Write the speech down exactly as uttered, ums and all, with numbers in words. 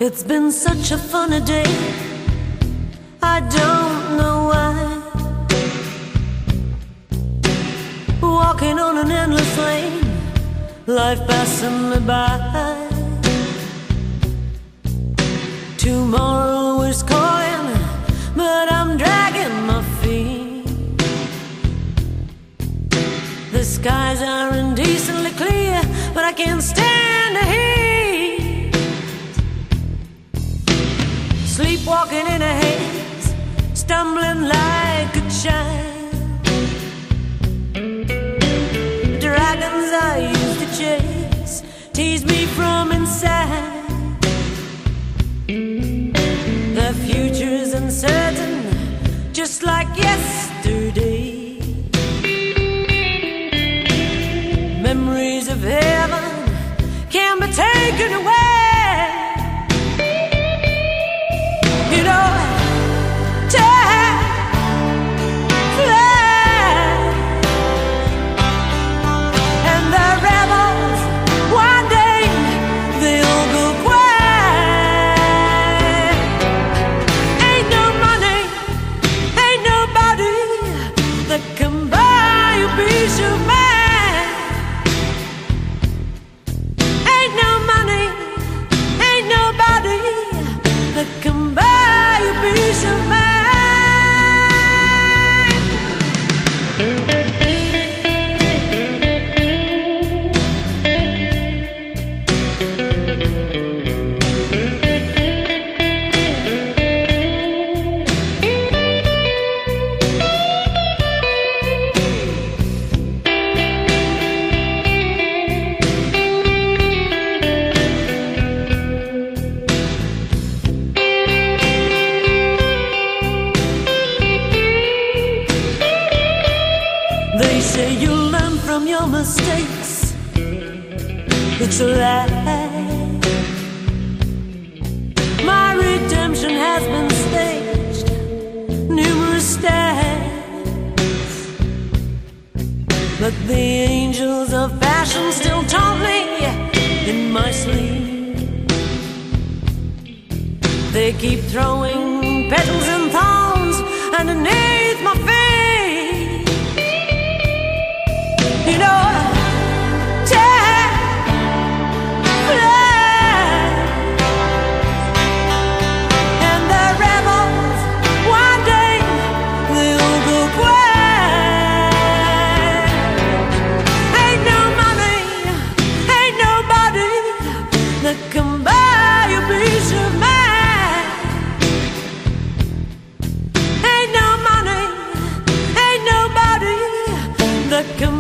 It's been such a funny day, I don't know why. Walking on an endless lane, life passing me by. Tomorrow is calling, but I'm dragging my feet. The skies are indecently clear, but I can't stand the heat. Sleepwalking in a haze, stumbling like a child. Dragons I used to chase tease me from inside. The future's uncertain, just like yesterday. Memories of heaven can't be taken away. You know, time flies, and the rebels, one day they'll go quiet. Ain't no money, ain't nobody that can buy a piece of mind. Ain't no money, ain't nobody that can buy a piece of mind. They say you'll learn from your mistakes. It's a lie. My redemption has been staged numerous times, but the angels of fashion still taunt me in my sleep. They keep throwing petals and thorns underneath my feet. You know, time flies, and the rebels, one day they'll go quiet. Ain't no money, ain't nobody that can buy a piece of mind. Ain't no money, ain't nobody that can